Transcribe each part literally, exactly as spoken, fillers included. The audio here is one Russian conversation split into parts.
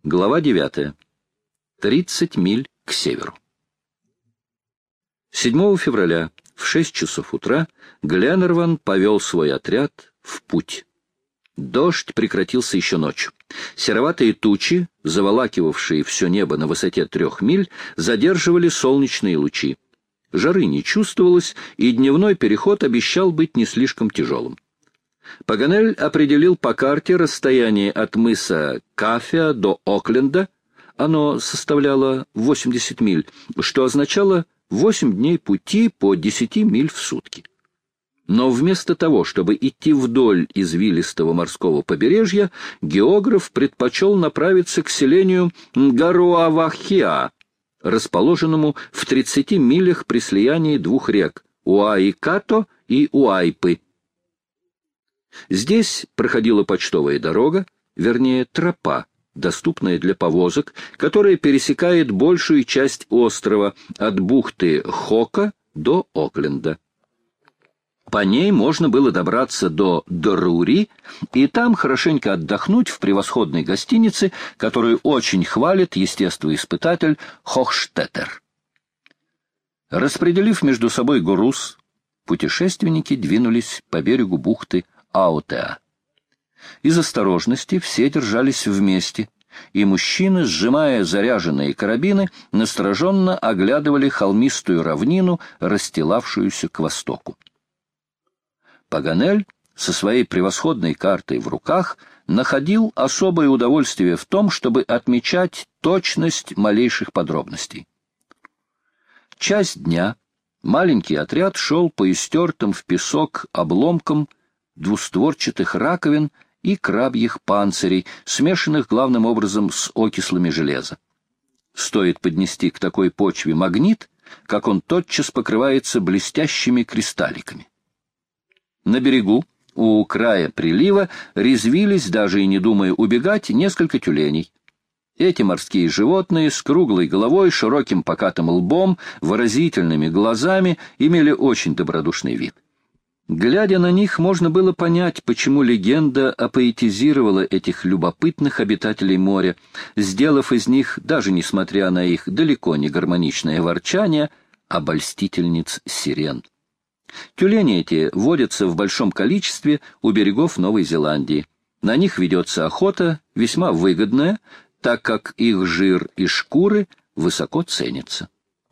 Глава девятая. Тридцать миль к северу. седьмого февраля в шесть часов утра Гленнерван повел свой отряд в путь. Дождь прекратился еще ночью. Сероватые тучи, заволакивавшие все небо на высоте трех миль, задерживали солнечные лучи. Жары не чувствовалось, и дневной переход обещал быть не слишком тяжелым. Паганель определил по карте расстояние от мыса Кафя до Окленда. Оно составляло восемьдесят миль, что означало восемь дней пути по десяти миль в сутки. Но вместо того, чтобы идти вдоль извилистого морского побережья, географ предпочел направиться к селению Нгауавахиа, расположенному в тридцати милях при слиянии двух рек — Уаикато и Уайпы. Здесь проходила почтовая дорога, вернее, тропа, доступная для повозок, которая пересекает большую часть острова от бухты Хока до Окленда. По ней можно было добраться до Дорури и там хорошенько отдохнуть в превосходной гостинице, которую очень хвалит естествоиспытатель Хохштеттер. Распределив между собой груз, путешественники двинулись по берегу бухты Аутеа. Из осторожности все держались вместе, и мужчины, сжимая заряженные карабины, настороженно оглядывали холмистую равнину, расстилавшуюся к востоку. Паганель со своей превосходной картой в руках находил особое удовольствие в том, чтобы отмечать точность малейших подробностей. Часть дня маленький отряд шел по истертым в песок обломкам двустворчатых раковин и крабьих панцирей, смешанных главным образом с окислами железа. Стоит поднести к такой почве магнит, как он тотчас покрывается блестящими кристалликами. На берегу, у края прилива, резвились, даже и не думая убегать, несколько тюленей. Эти морские животные с круглой головой, широким покатым лбом, выразительными глазами имели очень добродушный вид. Глядя на них, можно было понять, почему легенда апоэтизировала этих любопытных обитателей моря, сделав из них, даже несмотря на их далеко не гармоничное ворчание, обольстительниц сирен. Тюлени эти водятся в большом количестве у берегов Новой Зеландии. На них ведется охота, весьма выгодная, так как их жир и шкуры высоко ценятся.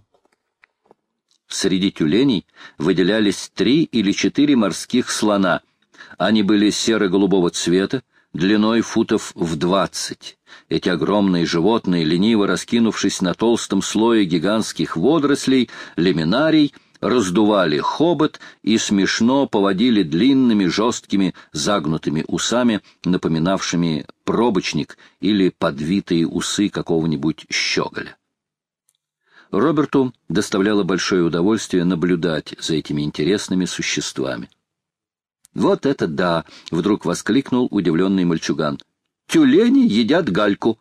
Среди тюленей выделялись три или четыре морских слона. Они были серо-голубого цвета, длиной футов в двадцать. Эти огромные животные, лениво раскинувшись на толстом слое гигантских водорослей, лиминарий, раздували хобот и смешно поводили длинными жесткими загнутыми усами, напоминавшими пробочник или подвитые усы какого-нибудь щеголя. Роберту доставляло большое удовольствие наблюдать за этими интересными существами. «Вот это да!» — вдруг воскликнул удивленный мальчуган. «Тюлени едят гальку!»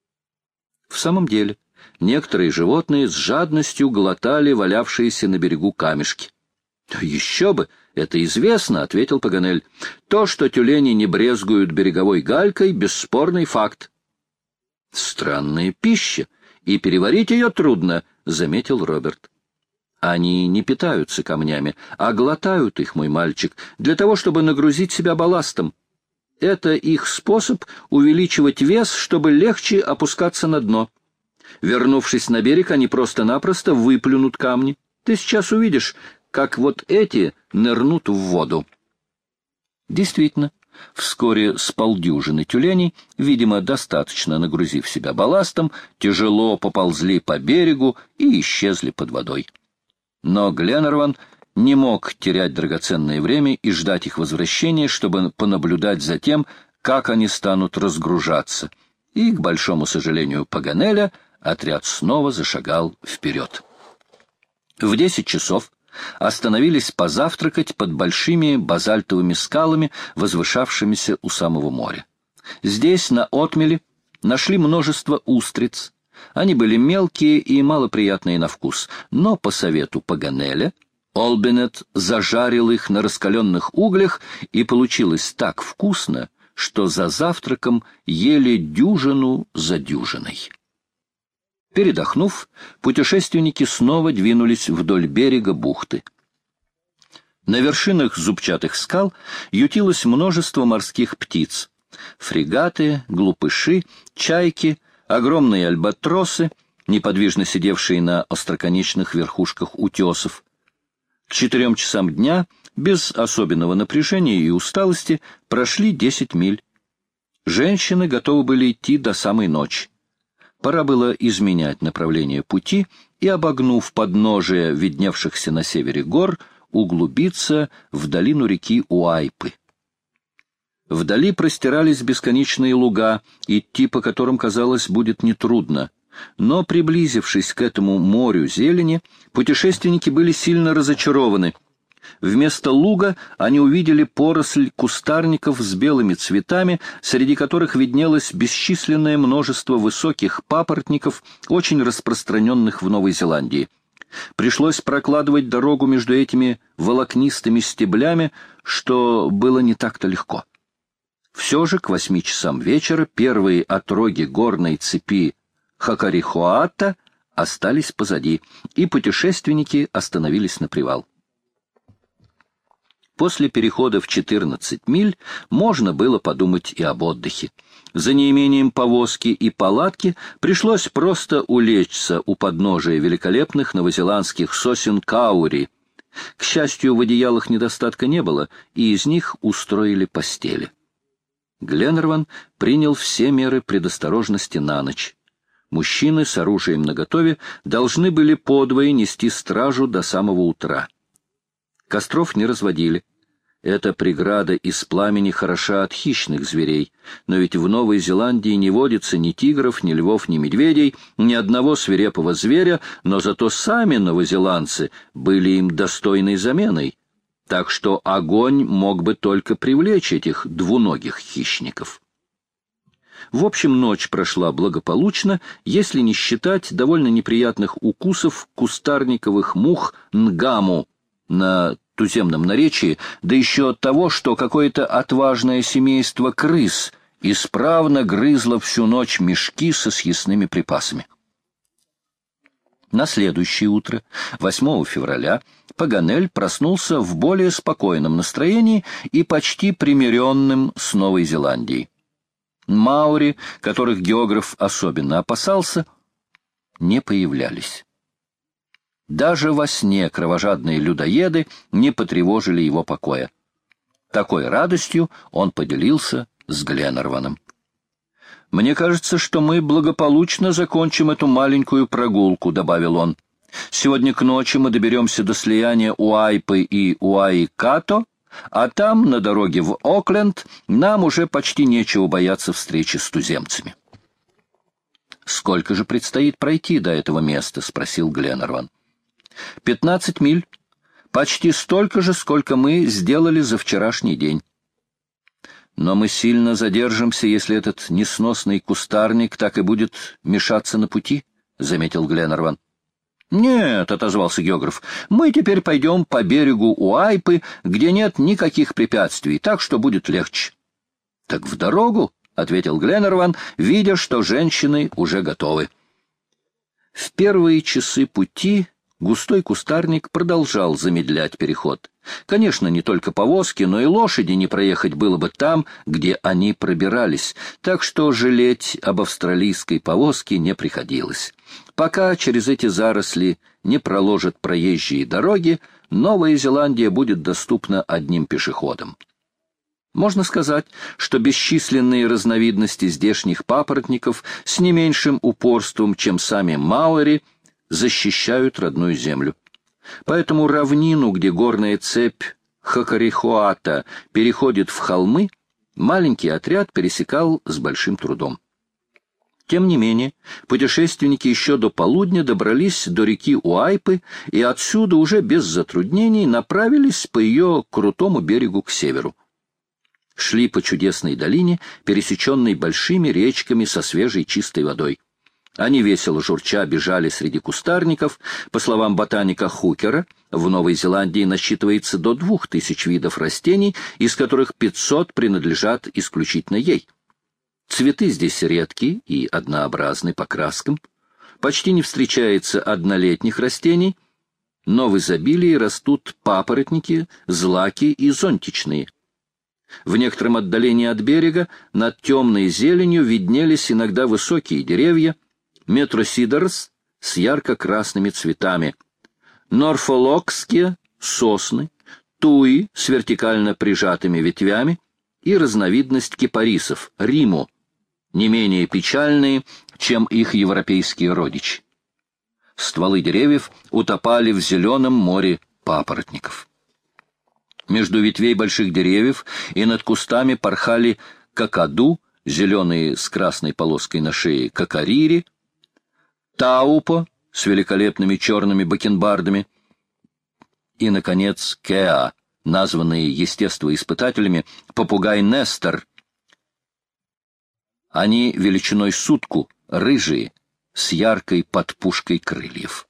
В самом деле, некоторые животные с жадностью глотали валявшиеся на берегу камешки. «Еще бы! Это известно!» — ответил Паганель. «То, что тюлени не брезгуют береговой галькой, бесспорный факт». «Странная пища, и переварить ее трудно», — заметил Роберт. «Они не питаются камнями, а глотают их, мой мальчик, для того, чтобы нагрузить себя балластом. Это их способ увеличивать вес, чтобы легче опускаться на дно. Вернувшись на берег, они просто-напросто выплюнут камни. Ты сейчас увидишь, как вот эти нырнут в воду». Действительно, вскоре с полдюжины тюленей, видимо, достаточно нагрузив себя балластом, тяжело поползли по берегу и исчезли под водой. Но Гленнерван не мог терять драгоценное время и ждать их возвращения, чтобы понаблюдать за тем, как они станут разгружаться. И, к большому сожалению Паганеля, отряд снова зашагал вперед. В десять часов остановились позавтракать под большими базальтовыми скалами, возвышавшимися у самого моря. Здесь, на отмеле, нашли множество устриц. Они были мелкие и малоприятные на вкус, но по совету Паганеля Олбинет зажарил их на раскаленных углях, и получилось так вкусно, что за завтраком ели дюжину за дюжиной. Передохнув, путешественники снова двинулись вдоль берега бухты. На вершинах зубчатых скал ютилось множество морских птиц. Фрегаты, глупыши, чайки, огромные альбатросы, неподвижно сидевшие на остроконечных верхушках утесов. К четырем часам дня, без особенного напряжения и усталости, прошли десять миль. Женщины готовы были идти до самой ночи. Пора было изменять направление пути и, обогнув подножие видневшихся на севере гор, углубиться в долину реки Уайпы. Вдали простирались бесконечные луга, идти по которым, казалось, будет нетрудно. Но, приблизившись к этому морю зелени, путешественники были сильно разочарованы. Вместо луга они увидели поросль кустарников с белыми цветами, среди которых виднелось бесчисленное множество высоких папоротников, очень распространенных в Новой Зеландии. Пришлось прокладывать дорогу между этими волокнистыми стеблями, что было не так-то легко. Все же к восьми часам вечера первые отроги горной цепи Хакарихоата остались позади, и путешественники остановились на привал. После перехода в четырнадцать миль можно было подумать и об отдыхе. За неимением повозки и палатки пришлось просто улечься у подножия великолепных новозеландских сосен каури. К счастью, в одеялах недостатка не было, и из них устроили постели. Гленнерван принял все меры предосторожности на ночь. Мужчины с оружием наготове должны были подвое нести стражу до самого утра. Костров не разводили. Эта преграда из пламени хороша от хищных зверей, но ведь в Новой Зеландии не водится ни тигров, ни львов, ни медведей, ни одного свирепого зверя, но зато сами новозеландцы были им достойной заменой, так что огонь мог бы только привлечь этих двуногих хищников. В общем, ночь прошла благополучно, если не считать довольно неприятных укусов кустарниковых мух нгаму на туземном наречии, да еще от того, что какое-то отважное семейство крыс исправно грызло всю ночь мешки со съестными припасами. На следующее утро, восьмого февраля, Паганель проснулся в более спокойном настроении и почти примиренным с Новой Зеландией. Маори, которых географ особенно опасался, не появлялись. Даже во сне кровожадные людоеды не потревожили его покоя. Такой радостью он поделился с Гленнерваном. «Мне кажется, что мы благополучно закончим эту маленькую прогулку», — добавил он. «Сегодня к ночи мы доберемся до слияния Уайпы и Уайкато, а там, на дороге в Окленд, нам уже почти нечего бояться встречи с туземцами». «Сколько же предстоит пройти до этого места?» — спросил Гленнерван. «Пятнадцать миль. Почти столько же, сколько мы сделали за вчерашний день. Но мы сильно задержимся, если этот несносный кустарник так и будет мешаться на пути», — заметил Гленнерван. «Нет», — отозвался географ, — «мы теперь пойдем по берегу Уайпы, где нет никаких препятствий, так что будет легче». «Так в дорогу», — ответил Гленнерван, видя, что женщины уже готовы. В первые часы пути густой кустарник продолжал замедлять переход. Конечно, не только повозки, но и лошади не проехать было бы там, где они пробирались, так что жалеть об австралийской повозке не приходилось. Пока через эти заросли не проложат проезжие дороги, Новая Зеландия будет доступна одним пешеходам. Можно сказать, что бесчисленные разновидности здешних папоротников с не меньшим упорством, чем сами маори, защищают родную землю. Поэтому равнину, где горная цепь Хакарихоата переходит в холмы, маленький отряд пересекал с большим трудом. Тем не менее, путешественники еще до полудня добрались до реки Уайпы и отсюда уже без затруднений направились по ее крутому берегу к северу. Шли по чудесной долине, пересеченной большими речками со свежей чистой водой. Они весело журча бежали среди кустарников. По словам ботаника Хукера, В Новой Зеландии насчитывается до двух тысяч видов растений, из которых пятьсот принадлежат исключительно ей. Цветы здесь редкие и однообразны по краскам. Почти не встречается однолетних растений, но в изобилии растут папоротники, злаки и зонтичные. В некотором отдалении от берега над темной зеленью виднелись иногда высокие деревья, метросидерс с ярко-красными цветами, норфолокские сосны, туи с вертикально прижатыми ветвями и разновидность кипарисов, риму, не менее печальные, чем их европейские родичи. Стволы деревьев утопали в зеленом море папоротников. Между ветвей больших деревьев и над кустами порхали какаду, зеленые с красной полоской на шее кокарири, таупо с великолепными черными бакенбардами и, наконец, кеа, названные естествоиспытателями попугай Нестор. Они величиной сутку, рыжие, с яркой подпушкой крыльев.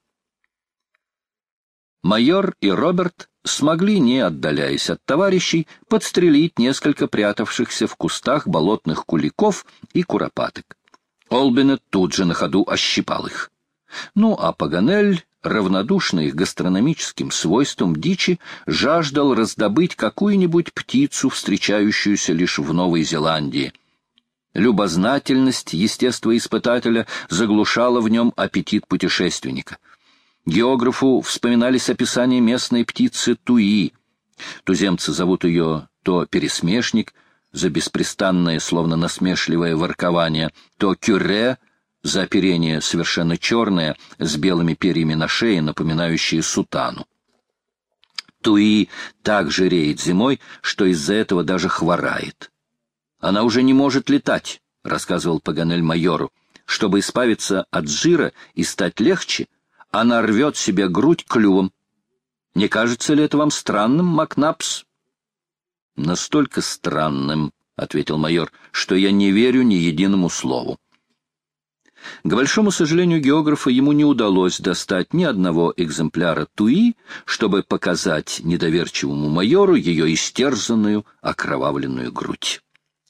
Майор и Роберт смогли, не отдаляясь от товарищей, подстрелить несколько прятавшихся в кустах болотных куликов и куропаток. Олбинет тут же на ходу ощипал их. Ну, а Паганель, равнодушный к гастрономическим свойствам дичи, жаждал раздобыть какую-нибудь птицу, встречающуюся лишь в Новой Зеландии. Любознательность естествоиспытателя заглушала в нем аппетит путешественника. Географу вспоминались описания местной птицы туи. Туземцы зовут ее то пересмешник, за беспрестанное, словно насмешливое воркование, то кюре, за оперение совершенно черное, с белыми перьями на шее, напоминающие сутану. Туи так жиреет зимой, что из-за этого даже хворает. «Она уже не может летать», — рассказывал Паганель майору. «Чтобы избавиться от жира и стать легче, она рвет себе грудь клювом. Не кажется ли это вам странным, Макнапс?» «Настолько странным», — ответил майор, — «что я не верю ни единому слову». К большому сожалению географа, ему не удалось достать ни одного экземпляра туи, чтобы показать недоверчивому майору ее истерзанную, окровавленную грудь.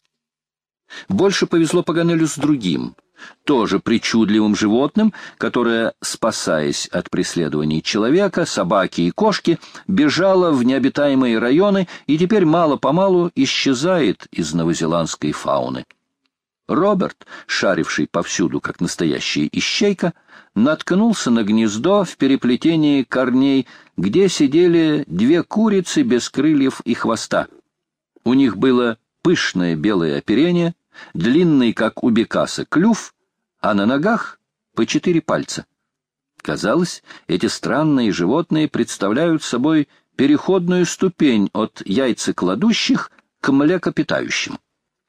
Больше повезло Паганелю с другим, тоже причудливым животным, которое, спасаясь от преследований человека, собаки и кошки, бежало в необитаемые районы и теперь мало-помалу исчезает из новозеландской фауны. Роберт, шаривший повсюду, как настоящая ищейка, наткнулся на гнездо в переплетении корней, где сидели две курицы без крыльев и хвоста. У них было пышное белое оперение, длинный, как у бекаса, клюв, а на ногах по четыре пальца. Казалось, эти странные животные представляют собой переходную ступень от яйцекладущих к млекопитающим.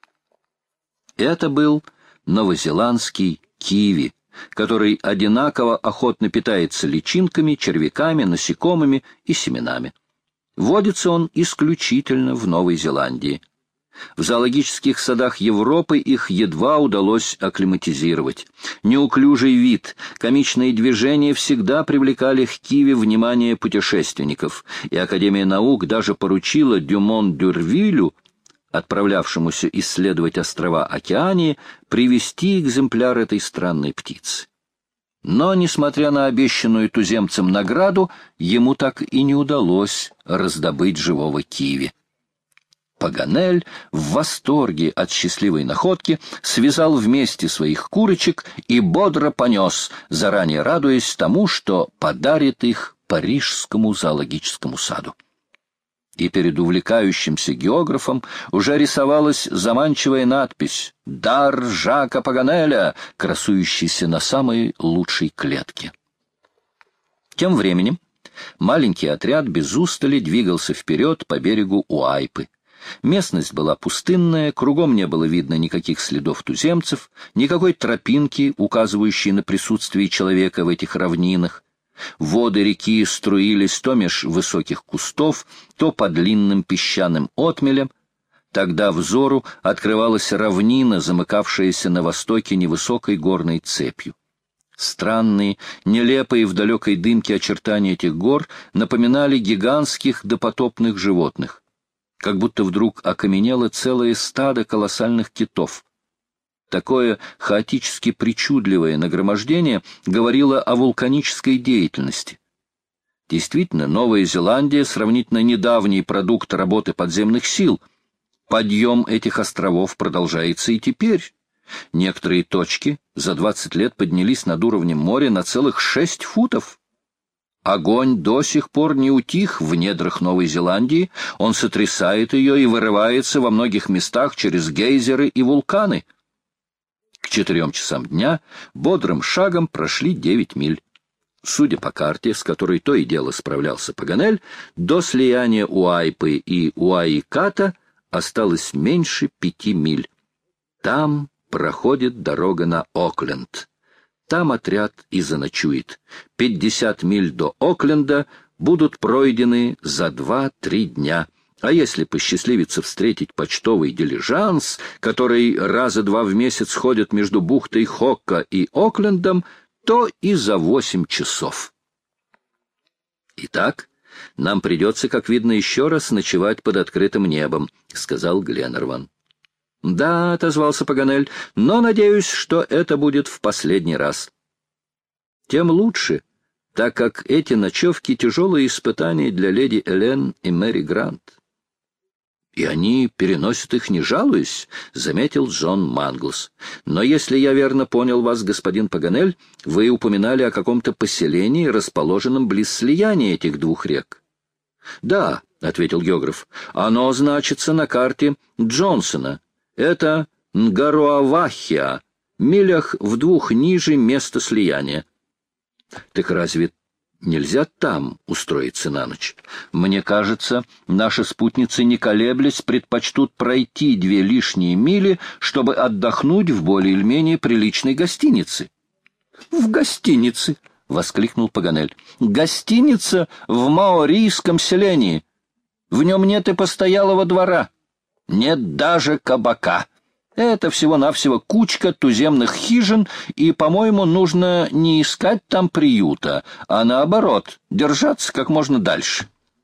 Это был новозеландский киви, который одинаково охотно питается личинками, червяками, насекомыми и семенами. Водится он исключительно в Новой Зеландии. В зоологических садах Европы их едва удалось акклиматизировать. Неуклюжий вид, комичные движения всегда привлекали к киви внимание путешественников, и Академия наук даже поручила Дюмон-Дюрвилю, отправлявшемуся исследовать острова Океании, привезти экземпляр этой странной птицы. Но, несмотря на обещанную туземцам награду, ему так и не удалось раздобыть живого киви. Паганель в восторге от счастливой находки связал вместе своих курочек и бодро понес, заранее радуясь тому, что подарит их Парижскому зоологическому саду. И перед увлекающимся географом уже рисовалась заманчивая надпись «Дар Жака Паганеля», красующийся на самой лучшей клетке. Тем временем маленький отряд без устали двигался вперед по берегу Уайпы. Местность была пустынная, кругом не было видно никаких следов туземцев, никакой тропинки, указывающей на присутствие человека в этих равнинах. Воды реки струились то меж высоких кустов, то по длинным песчаным отмелям. Тогда взору открывалась равнина, замыкавшаяся на востоке невысокой горной цепью. Странные, нелепые в далекой дымке очертания этих гор напоминали гигантских допотопных животных, как будто вдруг окаменело целое стадо колоссальных китов. Такое хаотически причудливое нагромождение говорило о вулканической деятельности. Действительно, Новая Зеландия — сравнительно недавний продукт работы подземных сил. Подъем этих островов продолжается и теперь. Некоторые точки за двадцать лет поднялись над уровнем моря на целых шесть футов. Огонь до сих пор не утих в недрах Новой Зеландии, он сотрясает ее и вырывается во многих местах через гейзеры и вулканы. К четырем часам дня бодрым шагом прошли девять миль. Судя по карте, с которой то и дело справлялся Паганель, до слияния Уайпы и Уаиката осталось меньше пяти миль. Там проходит дорога на Окленд. Там отряд и заночует. Пятьдесят миль до Окленда будут пройдены за два-три дня. А если посчастливится встретить почтовый дилижанс, который раза два в месяц ходит между бухтой Хокка и Оклендом, то и за восемь часов. «Итак, нам придется, как видно, еще раз ночевать под открытым небом», — сказал Гленнерван. «Да», — отозвался Паганель, — «но надеюсь, что это будет в последний раз». «Тем лучше, так как эти ночевки — тяжелые испытания для леди Элен и Мэри Грант». «И они переносят их, не жалуясь», — заметил Джон Манглс. «Но если я верно понял вас, господин Паганель, вы упоминали о каком-то поселении, расположенном близ слияния этих двух рек». «Да», — ответил географ, — «оно значится на карте Джонсона. Это Нгаруавахиа, милях в двух ниже места слияния». «Так разве нельзя там устроиться на ночь? Мне кажется, наши спутницы, не колеблясь, предпочтут пройти две лишние мили, чтобы отдохнуть в более или менее приличной гостинице». «В гостинице!» — воскликнул Паганель. «Гостиница в маорийском селении. В нем нет и постоялого двора. Нет даже кабака. Это всего-навсего кучка туземных хижин, и, по-моему, нужно не искать там приюта, а, наоборот, держаться как можно дальше».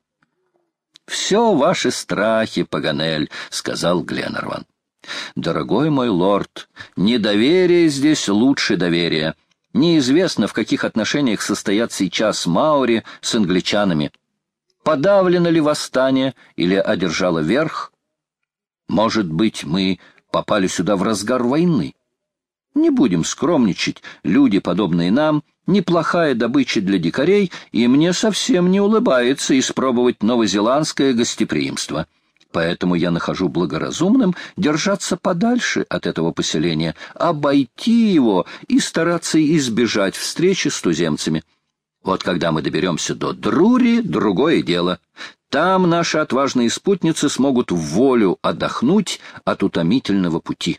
«Все ваши страхи, Паганель», — сказал Гленнерван. «Дорогой мой лорд, недоверие здесь лучше доверия. Неизвестно, в каких отношениях состоят сейчас маори с англичанами. Подавлено ли восстание или одержало верх? Может быть, мы попали сюда в разгар войны? Не будем скромничать, люди, подобные нам, неплохая добыча для дикарей, и мне совсем не улыбается испробовать новозеландское гостеприимство. Поэтому я нахожу благоразумным держаться подальше от этого поселения, обойти его и стараться избежать встречи с туземцами. Вот когда мы доберемся до Друри, другое дело. Там наши отважные спутницы смогут в волю отдохнуть от утомительного пути».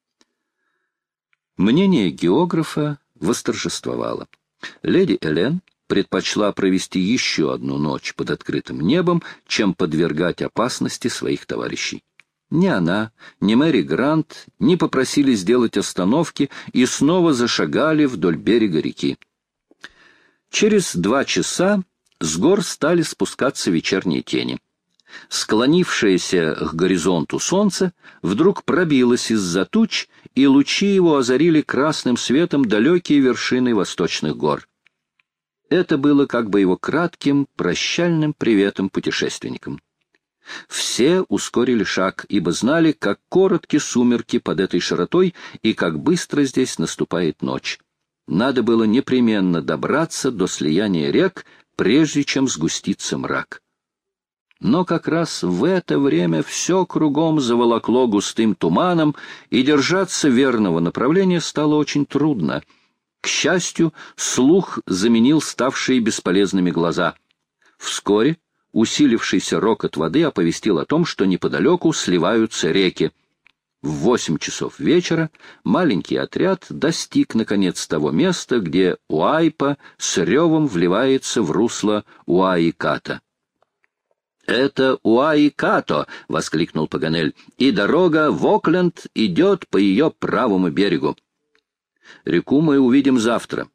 Мнение географа восторжествовало. Леди Элен предпочла провести еще одну ночь под открытым небом, чем подвергать опасности своих товарищей. Ни она, ни Мэри Грант не попросили сделать остановки и снова зашагали вдоль берега реки. Через два часа с гор стали спускаться вечерние тени. Склонившееся к горизонту солнце вдруг пробилось из-за туч, и лучи его озарили красным светом далекие вершины восточных гор. Это было как бы его кратким, прощальным приветом путешественникам. Все ускорили шаг, ибо знали, как коротки сумерки под этой широтой и как быстро здесь наступает ночь. Надо было непременно добраться до слияния рек, прежде чем сгустится мрак. Но как раз в это время все кругом заволокло густым туманом, и держаться верного направления стало очень трудно. К счастью, слух заменил ставшие бесполезными глаза. Вскоре усилившийся рокот воды оповестил о том, что неподалеку сливаются реки. В восемь часов вечера маленький отряд достиг, наконец, того места, где Уайпа с ревом вливается в русло Уаиката. «Это Уаикато!» — воскликнул Паганель, — «и дорога в Окленд идет по ее правому берегу. Реку мы увидим завтра.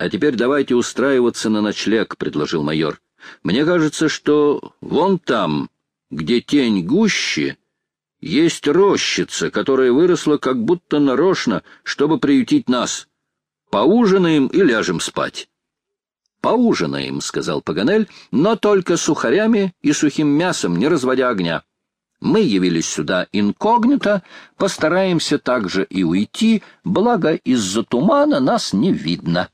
А теперь давайте устраиваться на ночлег, — предложил майор. Мне кажется, что вон там, где тень гуще, есть рощица, которая выросла как будто нарочно, чтобы приютить нас. Поужинаем и ляжем спать. «Поужинаем», — сказал Паганель, — «но только сухарями и сухим мясом, не разводя огня. Мы явились сюда инкогнито, постараемся также и уйти, благо из-за тумана нас не видно».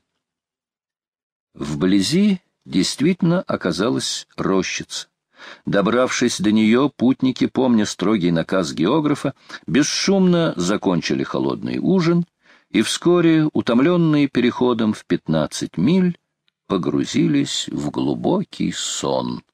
Вблизи действительно оказалась рощица. Добравшись до нее, путники, помня строгий наказ географа, бесшумно закончили холодный ужин и вскоре, утомленные переходом в пятнадцать миль, погрузились в глубокий сон.